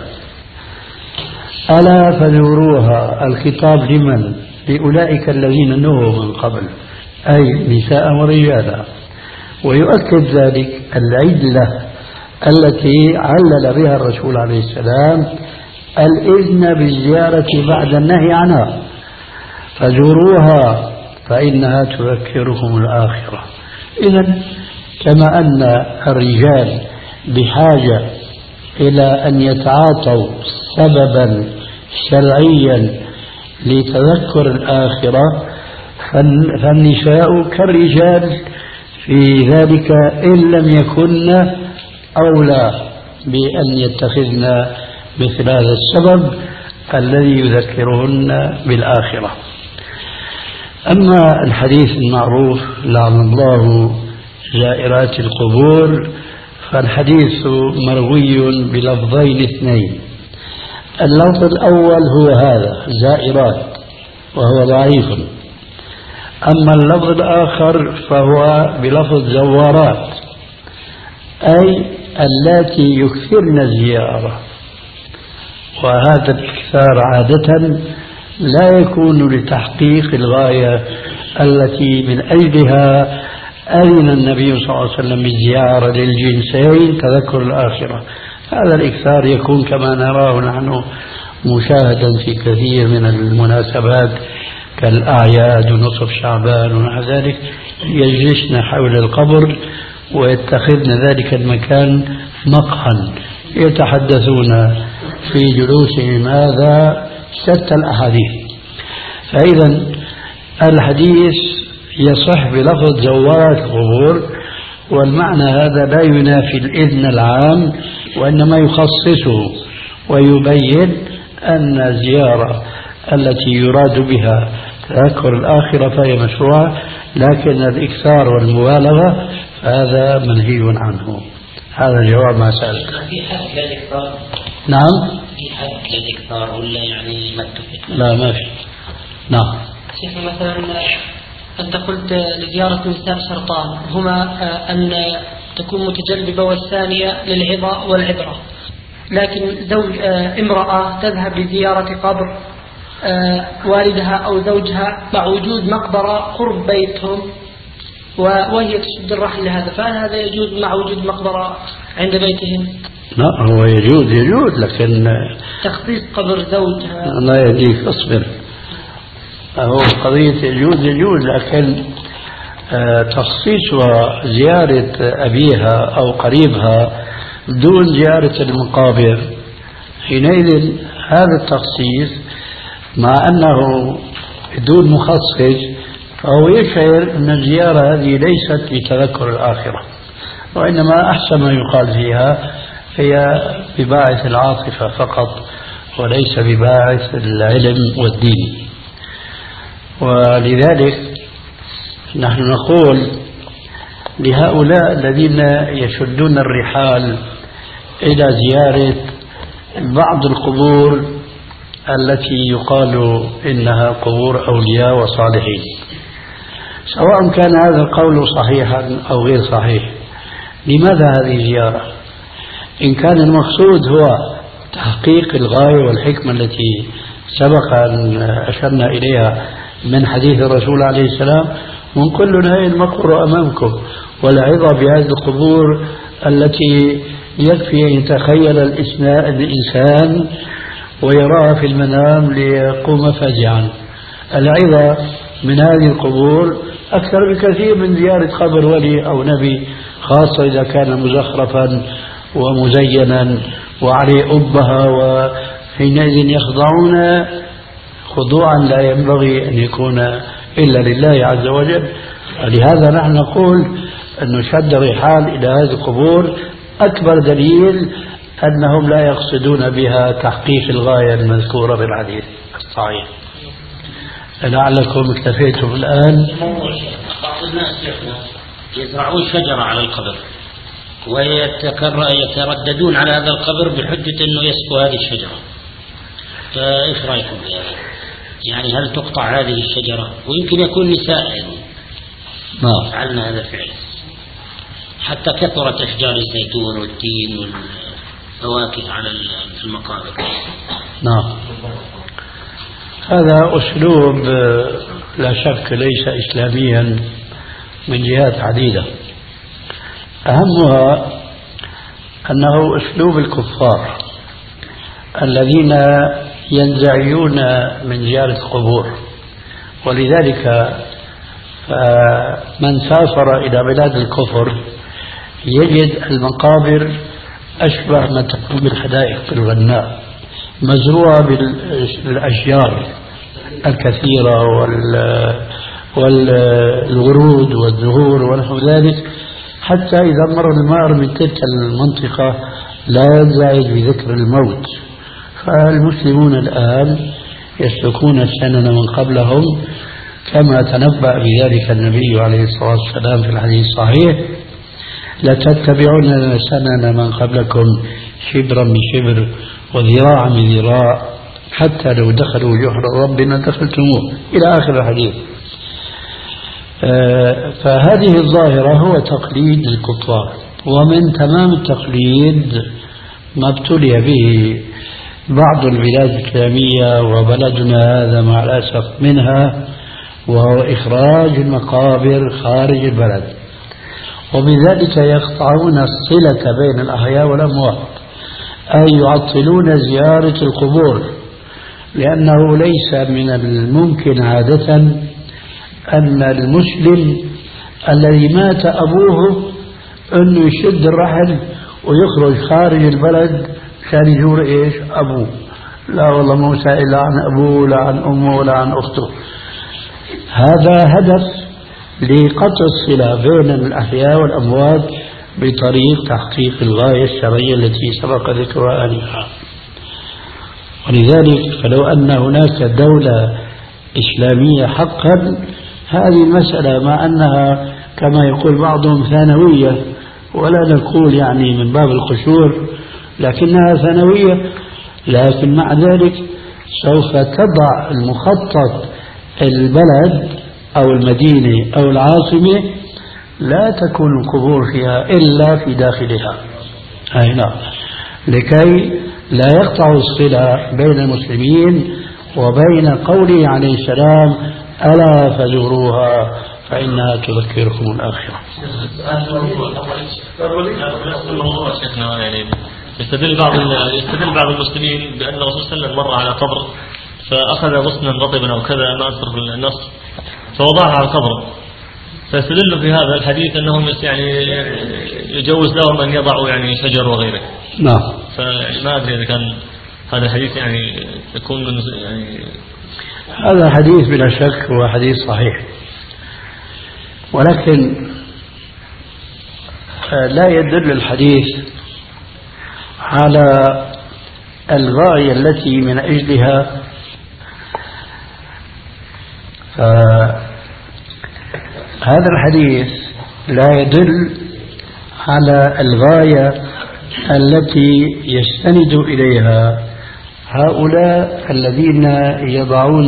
ألا فزوروها، الخطاب لمن؟ لأولئك الذين نهوا من قبل، أي نساء ورجالا. ويؤكد ذلك العلة التي علل بها الرسول عليه السلام الإذن بالزيارة بعد النهي عنها، فزوروها فإنها تذكركم الآخرة. إذن كما أن الرجال بحاجة إلى أن يتعاطوا سببا شرعيا لتذكر الآخرة، فالنساء كالرجال في ذلك إن لم يكن أولى بأن يتخذن مثل هذا السبب الذي يذكرهن بالآخرة. أما الحديث المعروف لعن الله زائرات القبور، فالحديث مروي بلفظين اثنين. اللفظ الأول هو هذا زائرات وهو ضعيف، أما اللفظ الآخر فهو بلفظ زوارات، أي اللاتي يكثرن الزيارة. وهذا الإكثار عادة لا يكون لتحقيق الغاية التي من أجلها أذن النبي صلى الله عليه وسلم بالزيارة للجنسين تذكر الآخرة. هذا الإكثار يكون كما نراه نحن مشاهدا في كثير من المناسبات كالأعياد ونصف شعبان ونحو ذلك، يجلسن حول القبر ويتخذن ذلك المكان مقهى يتحدثون في جلوسهم هذا شتى الأحاديث. فإذا الحديث يصح بلفظ زوارات القبور، والمعنى هذا لا ينافي الإذن العام، وإنما يخصصه ويبين أن الزيارة التي يراد بها تذكر الآخرة فهي مشروعة، لكن الإكثار والمبالغة فهذا منهي عنه. هذا جواب ما سألت. في حد للإكثار؟ نعم، في حد للإكثار ولا يعني ما اتفق؟ لا ما في. نعم. شيخ مثلا أنت قلت لزيارة نساء شرطان هما أن تكون متجلبة والثانية للعظة والعبرة، لكن زوج امرأة تذهب لزيارة قبر والدها أو زوجها مع وجود مقبرة قرب بيتهم وهي تشد الرحل لهذا، فهل هذا يجوز مع وجود مقبرة عند بيتهم؟ لا هو يجوز يجوز لكن تخصيص قبر زوجها. الله يهديك اصبر. هو قضية يجوز يجوز لكن تخصيصها زيارة أبيها أو قريبها دون زيارة المقابر، حينئذ هذا التخصيص مع أنه دون مخصص فهو يشعر أن الزيارة هذه ليست لتذكر الآخرة، وإنما أحسن ما يقال فيها هي بباعث العاطفة فقط وليس بباعث العلم والدين. ولذلك نحن نقول لهؤلاء الذين يشدون الرحال إلى زيارة بعض القبور التي يقال إنها قبور أولياء وصالحين، سواء كان هذا القول صحيحا أو غير صحيح، لماذا هذه الزيارة؟ إن كان المقصود هو تحقيق الغاية والحكمة التي سبق أن أشرنا إليها من حديث الرسول عليه السلام: من كل هاي المقبرة أمامكم، والعظة بهذه القبور التي يكفي أن يتخيل الإنسان ويراها في المنام ليقوم فزعا. العظة من هذه القبور أكثر بكثير من زيارة قبر ولي أو نبي، خاصة إذا كان مزخرفا ومزينا وعليه أبها، وحينئذ يخضعون خضوعا لا ينبغي أن يكون إلا لله عز وجل. لهذا نحن نقول أن شد الرحال إلى هذه القبور أكبر دليل أنهم لا يقصدون بها تحقيق الغاية المذكورة بالحديث الصحيح. لعلكم اكتفيتم الآن. بعض الناس يزرعون شجرة على القبر ويترددون على هذا القبر بحجة أنه يسقوا هذه الشجرة، فإيش رأيكم بهذا؟ يعني هل تقطع هذه الشجرة؟ ويمكن يكون نساء نعم فعلنا هذا الفعل، حتى كثرت أشجار الزيتون والتين والفواكه على المقابر. نعم، هذا أسلوب لا شك ليس إسلاميا من جهات عديدة، أهمها أنه أسلوب الكفار الذين ينزعجون من زيارة القبور. ولذلك من سافر إلى بلاد الكفر يجد المقابر أشبه ما تكون بالحدائق الغناء، مزروعة بالأشجار الكثيرة والورود والزهور ونحو ذلك، حتى إذا مر المار من تلك المنطقة لا ينزعج بذكر الموت. فالمسلمون الآن يسلكون السنن من قبلهم كما تنبأ بذلك النبي عليه الصلاة والسلام في الحديث الصحيح: لتتبعون سنن من قبلكم شبرا بشبر وذراعا بذراع حتى لو دخلوا جحر ربنا دخلتموه، إلى آخر الحديث. فهذه الظاهرة هو تقليد الكفار، ومن تمام التقليد ما ابتلي به بعض البلاد الإسلامية وبلدنا هذا مع الأسف منها، وهو إخراج المقابر خارج البلد، وبذلك يقطعون الصلة بين الأحياء والأموات، أي يعطلون زيارة القبور، لأنه ليس من الممكن عادة أن المسلم الذي مات أبوه أنه يشد الرحل ويخرج خارج البلد كان يزور إيش أبوه. لا والله مو سائل لا عن أبوه ولا عن أمه ولا عن أخته. هذا هدف لقطع الصلة بين الأحياء والأموات بطريق تحقيق الغاية الشرعية التي سبق ذكرها آنفا. ولذلك فلو أن هناك دولة إسلامية حقا، هذه المسألة مع أنها كما يقول بعضهم ثانوية، ولا نقول يعني من باب القشور، لكنها ثانوية، لكن مع ذلك سوف تضع المخطط البلد أو المدينة أو العاصمة لا تكون القبور فيها إلا في داخلها. أي نعم، لكي لا يقطع الصلة بين المسلمين وبين قوله عليه السلام: ألا فزوروها فإنها تذكركم الآخرة. يستدل بعض يستدل بعض المسلمين بأن الرسول صلى الله عليه وسلم مر على قبر فأخذ غصنا رطبا أو كذا، ما أذكر في النص، فوضعها على القبر، فيستدل في هذا الحديث أنهم يعني يجوز لهم أن يضعوا يعني شجر وغيره. نعم. فما أدري إذا كان هذا الحديث يعني يكون من يعني هذا حديث بلا شك هو حديث صحيح، ولكن لا يدل الحديث على الغاية التي من أجلها هذا الحديث لا يدل على الغاية التي يستند إليها هؤلاء الذين يضعون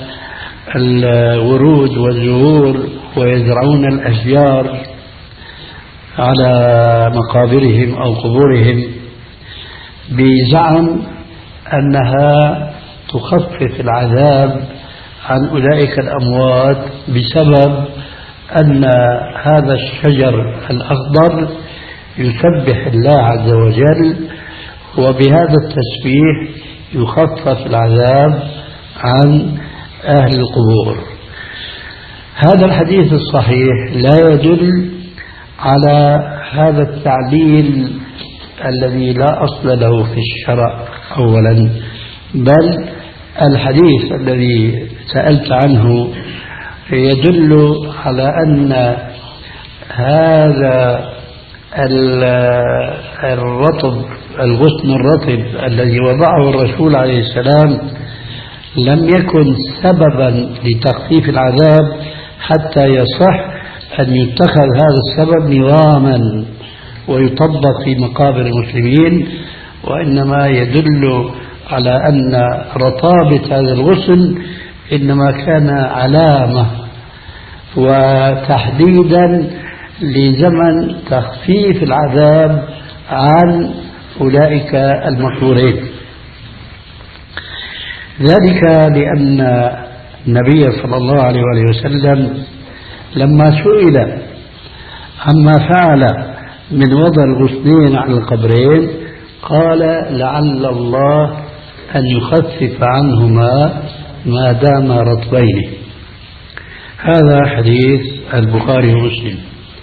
الورود والزهور ويزرعون الأشجار على مقابرهم أو قبورهم بزعم أنها تخفف العذاب عن أولئك الأموات بسبب أن هذا الشجر الأخضر يسبح الله عز وجل، وبهذا التسبيح يخفف العذاب عن أهل القبور. هذا الحديث الصحيح لا يدل على هذا التعليل الذي لا أصل له في الشرع أولا، بل الحديث الذي سألت عنه يدل على أن هذا الرطب الغصن الرطب الذي وضعه الرسول عليه السلام لم يكن سببا لتخفيف العذاب حتى يصح أن يتخذ هذا السبب نظاما ويطبق في مقابر المسلمين، وإنما يدل على أن رطابة هذا الغصن إنما كان علامة وتحديدا لزمن تخفيف العذاب عن أولئك المقبورين. ذلك لأن النبي صلى الله عليه وسلم لما سئل عما فعل من وضع الغصنين على القبرين قال لعل الله أن يخفف عنهما ما دام رطبين. هذا حديث البخاري ومسلم.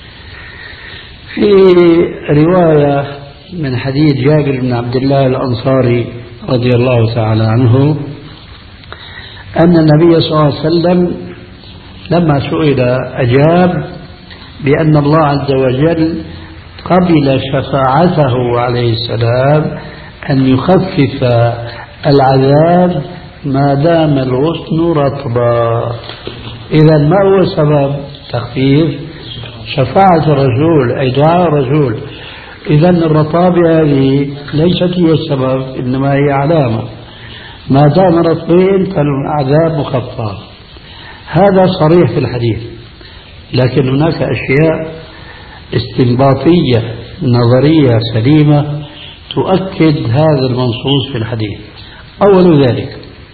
في رواية من حديث جابر بن عبد الله الأنصاري رضي الله تعالى عنه أن النبي صلى الله عليه وسلم لما سئل أجاب بأن الله عز وجل قبل شفاعته عليه السلام أن يخفف العذاب ما دام الغصن رطبا. إذا ما هو سبب تخفيف؟ شفاعة الرسول أي دعاء الرسول. إذا الرطابة هذه ليست هي السبب، إنما هي علامة. ما دام رطبين فالعذاب مخفف. هذا صريح في الحديث، لكن هناك أشياء استنباطية نظرية سليمة تؤكد هذا المنصوص في الحديث. أول ذلك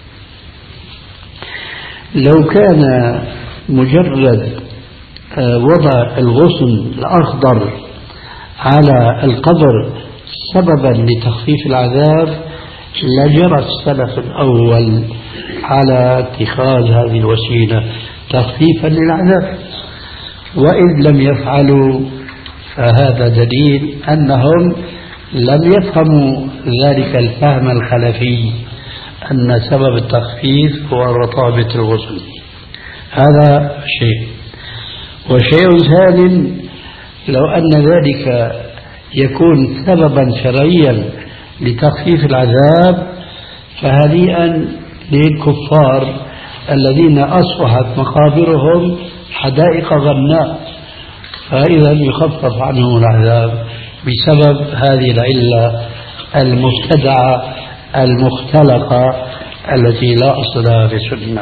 لو كان مجرد وضع الغصن الأخضر على القبر سببا لتخفيف العذاب لجرى السلف الأول على اتخاذ هذه الوسيلة تخفيفا للعذاب، وإن لم يفعلوا فهذا دليل أنهم لم يفهموا ذلك الفهم الخلفي أن سبب التخفيف هو رطابة الغصن. هذا شيء. وشيء ثاني لو أن ذلك يكون سببا شرعيا لتخفيف العذاب فهنيئا للكفار الذين أصبحت مقابرهم حدائق غناء، فإذا يخفف عنهم العذاب بسبب هذه العلة المبتدعة المختلقة التي لا أصل لها في السنة.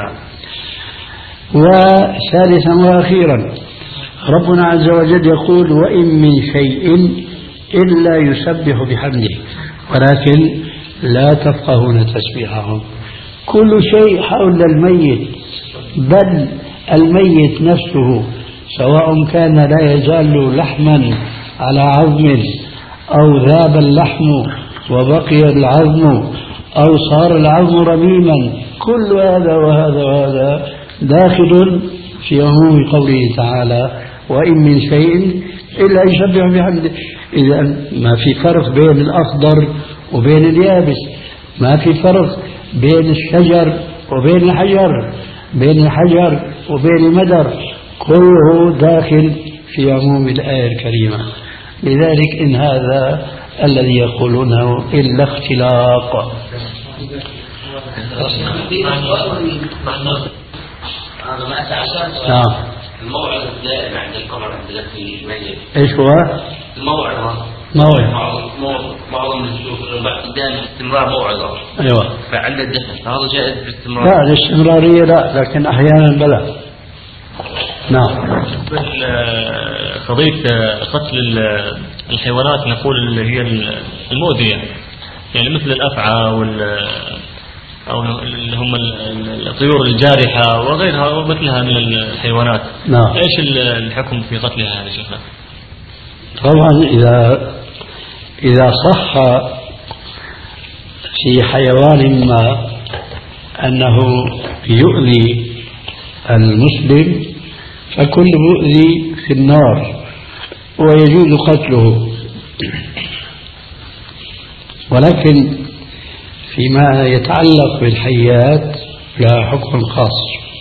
وثالثا وأخيرا ربنا عز وجل يقول وإن من شيء إلا يسبح بحمده ولكن لا تفقهون تسبيحهم. كل شيء حول الميت، بل الميت نفسه سواء كان لا يزال لحما على عظم أو ذاب اللحم وبقي العظم أو صار العظم رميما، كل هذا وهذا وهذا داخل في عموم قوله تعالى وإن من شيء إلا يسبح بحمده. إذا ما في فرق بين الأخضر وبين اليابس، ما في فرق بين الشجر وبين الحجر، بين الحجر وبين المدر، كله داخل في عموم الآية الكريمة. لذلك إن هذا الذي يقولونه إلا اختلاق. نعم. الموعظة الدائمة عند القبر عند التي ميت. ايش هو؟ الموعظة. موعظة. معظم الشيوخ دائما استمرار موعظة. ايوه. فعند الدفن هذا جائز باستمرار. لا الاستمرارية لا، لكن أحيانا بلا. نعم. قضية قتل الحيوانات نقول اللي هي المؤذية، يعني مثل الأفعى وال أو اللي هم الطيور الجارحة وغيرها ومثلها من الحيوانات. نعم. إيش الحكم في قتلها يا شيخنا؟ طبعا إذا إذا صح في حيوان ما أنه يؤذي المسلم فكل مؤذي في النار ويجوز قتله، ولكن فيما يتعلق بالحيات لا حكم خاص.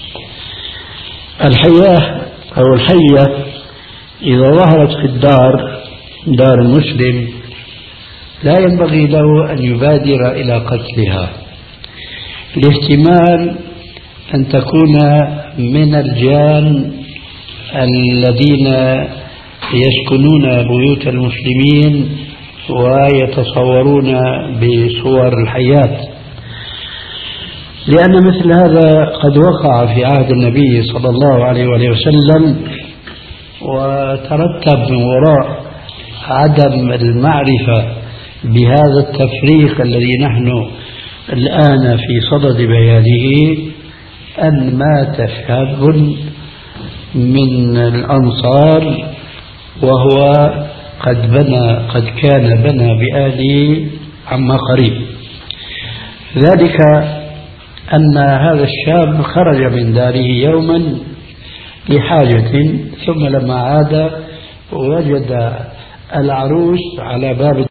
الحياة أو الحية إذا ظهرت في الدار دار المسلم لا ينبغي له أن يبادر إلى قتلها، لاحتمال أن تكون من الجان الذين يسكنون بيوت المسلمين ويتصورون بصور الحياة، لأن مثل هذا قد وقع في عهد النبي صلى الله عليه وسلم، وترتب من وراء عدم المعرفة بهذا التفريق الذي نحن الآن في صدد بيانه أن مات شاب من الأنصار وهو قد بنى قد كان بنى بآله عما قريب. ذلك أن هذا الشاب خرج من داره يوما لحاجة، ثم لما عاد وجد العروس على باب